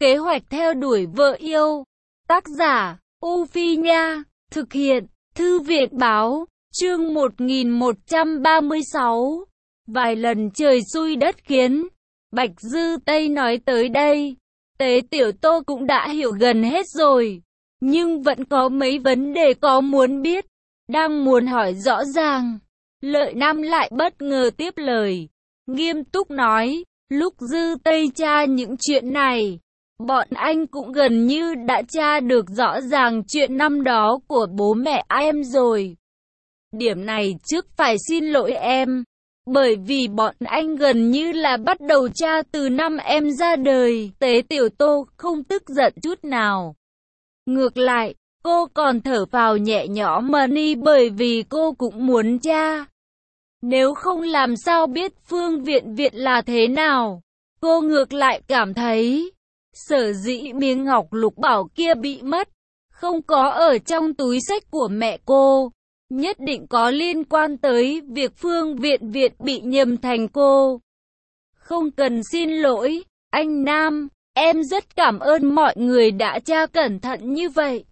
Kế hoạch theo đuổi vợ yêu. Tác giả, U Phi Nha. Thực hiện, Thư viện Báo. Chương 1136. Vài lần trời xui đất khiến. Bạch Dư Tây nói tới đây, Tế Tiểu Tô cũng đã hiểu gần hết rồi. Nhưng vẫn có mấy vấn đề có muốn biết, đang muốn hỏi rõ ràng. Lợi Nam lại bất ngờ tiếp lời, nghiêm túc nói, lúc Dư Tây tra những chuyện này, bọn anh cũng gần như đã tra được rõ ràng chuyện năm đó của bố mẹ em rồi. Điểm này trước phải xin lỗi em, bởi vì bọn anh gần như là bắt đầu tra từ năm em ra đời. Tế Tiểu Tô không tức giận chút nào. Ngược lại, cô còn thở phào nhẹ nhõm bởi vì cô cũng muốn tra. Nếu không làm sao biết Phương Viện Viện là thế nào. Cô ngược lại cảm thấy, sở dĩ miếng ngọc lục bảo kia bị mất, không có ở trong túi sách của mẹ cô, nhất định có liên quan tới việc Phương Viện Viện bị nhầm thành cô. Không cần xin lỗi, anh Nam, em rất cảm ơn mọi người đã tra cẩn thận như vậy.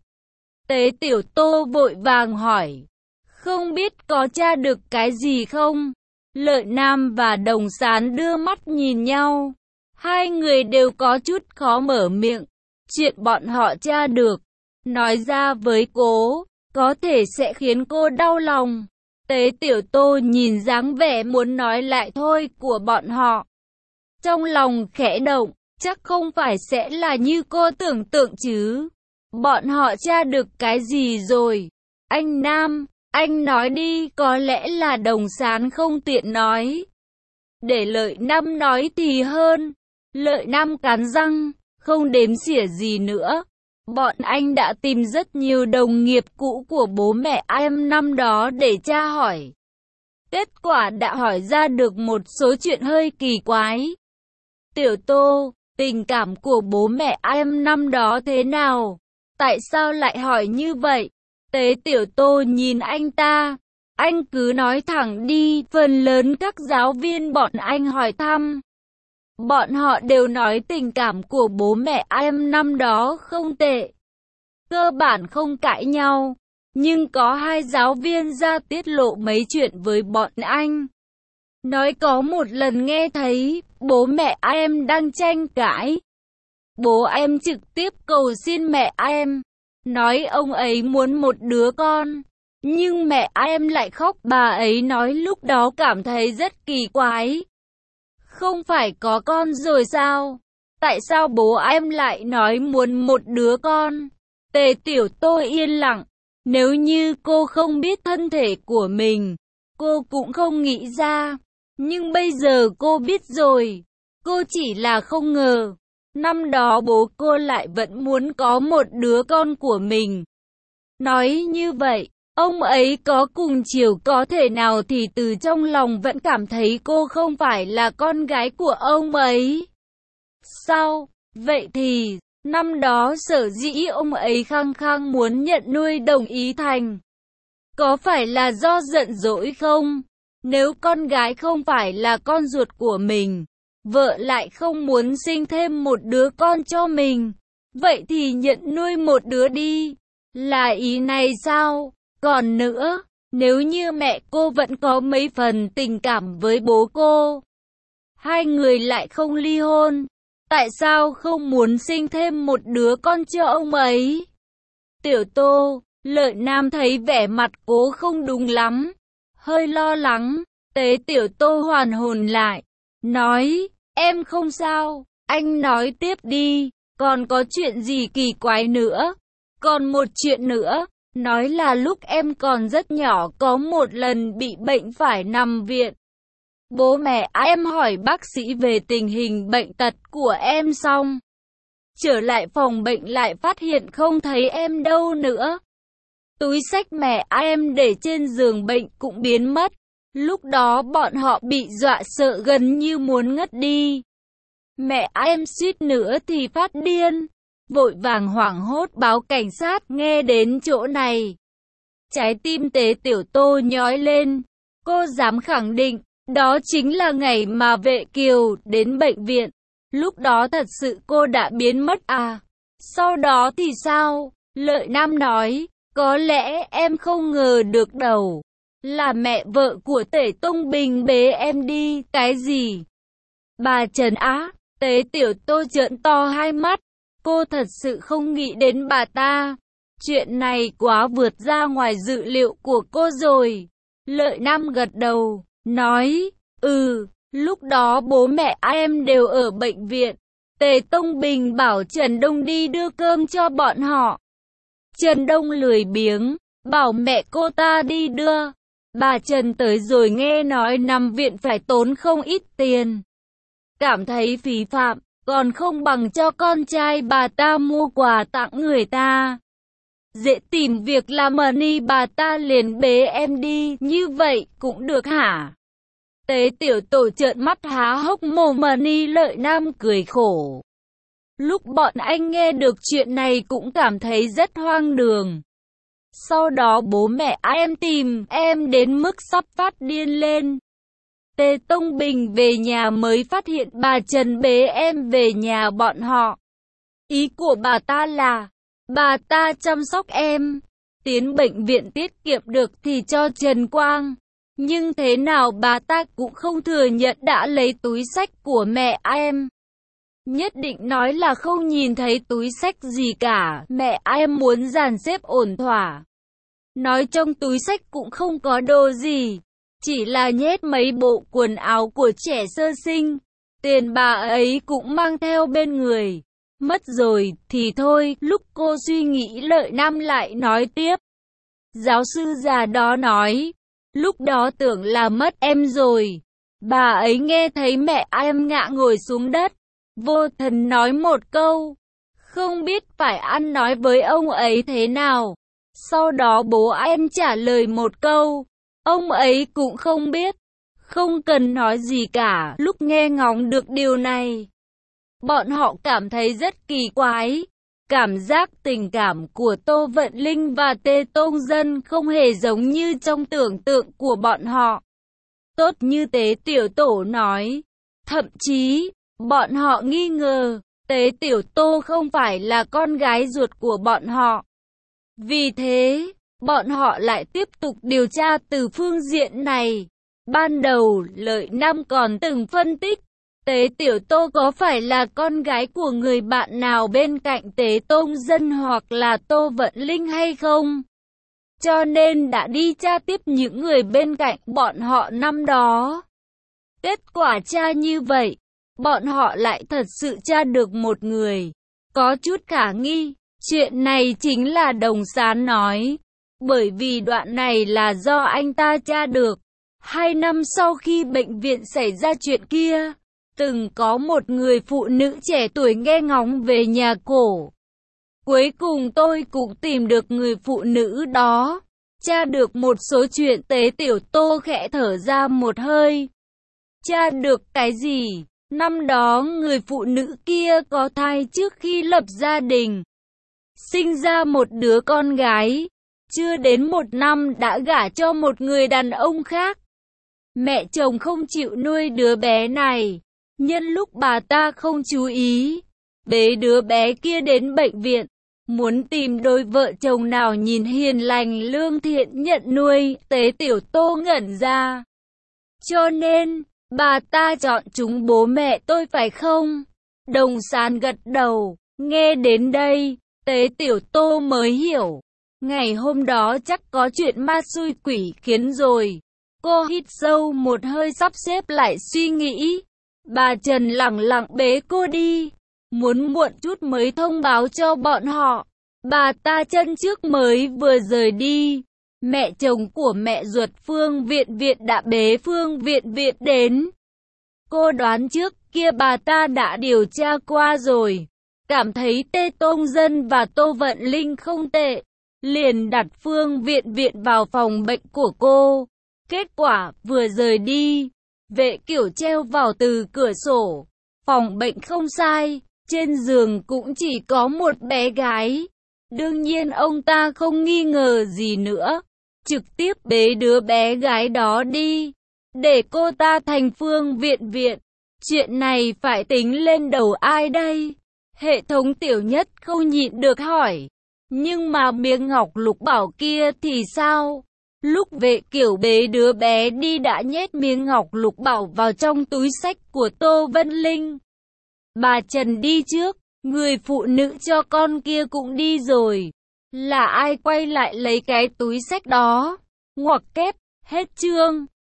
Tế Tiểu Tô vội vàng hỏi, không biết có tra được cái gì không? Lợi Nam và Đồng Sán đưa mắt nhìn nhau. Hai người đều có chút khó mở miệng. Chuyện bọn họ tra được, nói ra với cô, có thể sẽ khiến cô đau lòng. Tế Tiểu Tô nhìn dáng vẻ muốn nói lại thôi của bọn họ, trong lòng khẽ động, chắc không phải sẽ là như cô tưởng tượng chứ. Bọn họ tra được cái gì rồi? Anh Nam, anh nói đi. Có lẽ là Đồng Sán không tiện nói, để Lợi Nam nói thì hơn. Lợi Nam cắn răng, không đếm xỉa gì nữa. Bọn anh đã tìm rất nhiều đồng nghiệp cũ của bố mẹ em năm đó để tra hỏi. Kết quả đã hỏi ra được một số chuyện hơi kỳ quái. Tiểu Tô, tình cảm của bố mẹ em năm đó thế nào? Tại sao lại hỏi như vậy? Tế Tiểu Tô nhìn anh ta. Anh cứ nói thẳng đi. Phần lớn các giáo viên bọn anh hỏi thăm, bọn họ đều nói tình cảm của bố mẹ em năm đó không tệ, cơ bản không cãi nhau. Nhưng có hai giáo viên ra tiết lộ mấy chuyện với bọn anh. Nói có một lần nghe thấy bố mẹ em đang tranh cãi. Bố em trực tiếp cầu xin mẹ em, nói ông ấy muốn một đứa con. Nhưng mẹ em lại khóc. Bà ấy nói lúc đó cảm thấy rất kỳ quái. Không phải có con rồi sao? Tại sao bố em lại nói muốn một đứa con? Tế Tiểu Tô yên lặng. Nếu như cô không biết thân thể của mình, cô cũng không nghĩ ra. Nhưng bây giờ cô biết rồi. Cô chỉ là không ngờ, năm đó bố cô lại vẫn muốn có một đứa con của mình. Nói như vậy, ông ấy có cùng chiều có thể nào thì từ trong lòng vẫn cảm thấy cô không phải là con gái của ông ấy. Sao? Vậy thì, năm đó sở dĩ ông ấy khăng khăng muốn nhận nuôi Đồng Ý Thành, có phải là do giận dỗi không? Nếu con gái không phải là con ruột của mình, vợ lại không muốn sinh thêm một đứa con cho mình, vậy thì nhận nuôi một đứa đi. Là ý này sao? Còn nữa, nếu như mẹ cô vẫn có mấy phần tình cảm với bố cô, hai người lại không ly hôn, tại sao không muốn sinh thêm một đứa con cho ông ấy? Tiểu Tô, Lợi Nam thấy vẻ mặt cô không đúng lắm, hơi lo lắng. Tế Tiểu Tô hoàn hồn lại, nói, em không sao, anh nói tiếp đi, còn có chuyện gì kỳ quái nữa? Còn một chuyện nữa, nói là lúc em còn rất nhỏ có một lần bị bệnh phải nằm viện. Bố mẹ em hỏi bác sĩ về tình hình bệnh tật của em xong, trở lại phòng bệnh lại phát hiện không thấy em đâu nữa. Túi xách mẹ em để trên giường bệnh cũng biến mất. Lúc đó bọn họ bị dọa sợ gần như muốn ngất đi. Mẹ em suýt nữa thì phát điên, vội vàng hoảng hốt báo cảnh sát. Nghe đến chỗ này, trái tim Tế Tiểu Tô nhói lên. Cô dám khẳng định, đó chính là ngày mà Vệ Kiều đến bệnh viện. Lúc đó thật sự cô đã biến mất à? Sau đó thì sao? Lợi Nam nói, có lẽ em không ngờ được đâu. Là mẹ vợ của Tể Tông Bình bế em đi, cái gì? Bà Trần á, Tế Tiểu Tô trợn to hai mắt. Cô thật sự không nghĩ đến bà ta. Chuyện này quá vượt ra ngoài dự liệu của cô rồi. Lợi Nam gật đầu, nói, lúc đó bố mẹ em đều ở bệnh viện. Tề Tông Bình bảo Trần Đông đi đưa cơm cho bọn họ. Trần Đông lười biếng, bảo mẹ cô ta đi đưa. Bà Trần tới rồi nghe nói nằm viện phải tốn không ít tiền. Cảm thấy phí phạm, còn không bằng cho con trai bà ta mua quà tặng người ta. Dễ tìm việc làm money, bà ta liền bế em đi, như vậy cũng được hả? Tế Tiểu Tổ trợn mắt há hốc mồm. Money. Lợi Nam cười khổ. Lúc bọn anh nghe được chuyện này cũng cảm thấy rất hoang đường. Sau đó bố mẹ em tìm em đến mức sắp phát điên lên. Tề Tông Bình về nhà mới phát hiện bà Trần bế em về nhà bọn họ. Ý của bà ta là, bà ta chăm sóc em, tiến bệnh viện tiết kiệm được thì cho Trần Quang. Nhưng thế nào bà ta cũng không thừa nhận đã lấy túi xách của mẹ em. Nhất định nói là không nhìn thấy túi xách gì cả, mẹ em muốn dàn xếp ổn thỏa. Nói trong túi xách cũng không có đồ gì, chỉ là nhét mấy bộ quần áo của trẻ sơ sinh. Tiền bà ấy cũng mang theo bên người. Mất rồi thì thôi. Lúc cô suy nghĩ, Lợi Nam lại nói tiếp. Giáo sư già đó nói, lúc đó tưởng là mất em rồi. Bà ấy nghe thấy mẹ em ngã ngồi xuống đất, vô thần nói một câu, không biết phải ăn nói với ông ấy thế nào. Sau đó bố em trả lời một câu, ông ấy cũng không biết, không cần nói gì cả. Lúc nghe ngóng được điều này, bọn họ cảm thấy rất kỳ quái. Cảm giác tình cảm của Tô Vận Linh và Tê Tôn Dân không hề giống như trong tưởng tượng của bọn họ. Tốt như Tế Tiểu Tổ nói, thậm chí, bọn họ nghi ngờ, Tế Tiểu Tô không phải là con gái ruột của bọn họ. Vì thế, bọn họ lại tiếp tục điều tra từ phương diện này. Ban đầu, Lợi Nam còn từng phân tích, Tế Tiểu Tô có phải là con gái của người bạn nào bên cạnh Tế Tôn Dân hoặc là Tô Vận Linh hay không? Cho nên đã đi tra tiếp những người bên cạnh bọn họ năm đó. Kết quả tra như vậy, bọn họ lại thật sự tra được một người. Có chút khả nghi, chuyện này chính là Đồng Sán nói. Bởi vì đoạn này là do anh ta tra được. 2 năm sau khi bệnh viện xảy ra chuyện kia, từng có một người phụ nữ trẻ tuổi nghe ngóng về nhà cổ. Cuối cùng tôi cũng tìm được người phụ nữ đó. Tra được một số chuyện. Tế Tiểu Tô khẽ thở ra một hơi. Tra được cái gì? Năm đó người phụ nữ kia có thai trước khi lập gia đình, sinh ra một đứa con gái. Chưa đến 1 năm đã gả cho một người đàn ông khác. Mẹ chồng không chịu nuôi đứa bé này. Nhân lúc bà ta không chú ý, bế đứa bé kia đến bệnh viện, muốn tìm đôi vợ chồng nào nhìn hiền lành lương thiện nhận nuôi. Tế Tiểu Tô ngẩn ra. Cho nên, bà ta chọn chúng bố mẹ tôi phải không? Đồng Sán gật đầu. Nghe đến đây, Tế Tiểu Tô mới hiểu. Ngày hôm đó chắc có chuyện ma xui quỷ khiến rồi. Cô hít sâu một hơi sắp xếp lại suy nghĩ. Bà Trần lẳng lặng bế cô đi. Muốn muộn chút mới thông báo cho bọn họ. Bà ta chân trước mới vừa rời đi. Mẹ chồng của mẹ ruột Phương Viện Viện đã bế Phương Viện Viện đến. Cô đoán trước kia bà ta đã điều tra qua rồi. Cảm thấy Tê Tôn Dân và Tô Vận Linh không tệ. Liền đặt Phương Viện Viện vào phòng bệnh của cô. Kết quả vừa rời đi, vệ kiểu treo vào từ cửa sổ. Phòng bệnh không sai, trên giường cũng chỉ có một bé gái. Đương nhiên ông ta không nghi ngờ gì nữa, trực tiếp bế đứa bé gái đó đi, để cô ta thành Phương Viện Viện. Chuyện này phải tính lên đầu ai đây? Hệ thống Tiểu Nhất không nhịn được hỏi. Nhưng mà miếng ngọc lục bảo kia thì sao? Lúc Vệ Kiểu bế đứa bé đi đã nhét miếng ngọc lục bảo vào trong túi xách của Tô Vân Linh. Bà Trần đi trước, người phụ nữ cho con kia cũng đi rồi. Là ai quay lại lấy cái túi xách đó? Ngoặc kép, hết chương.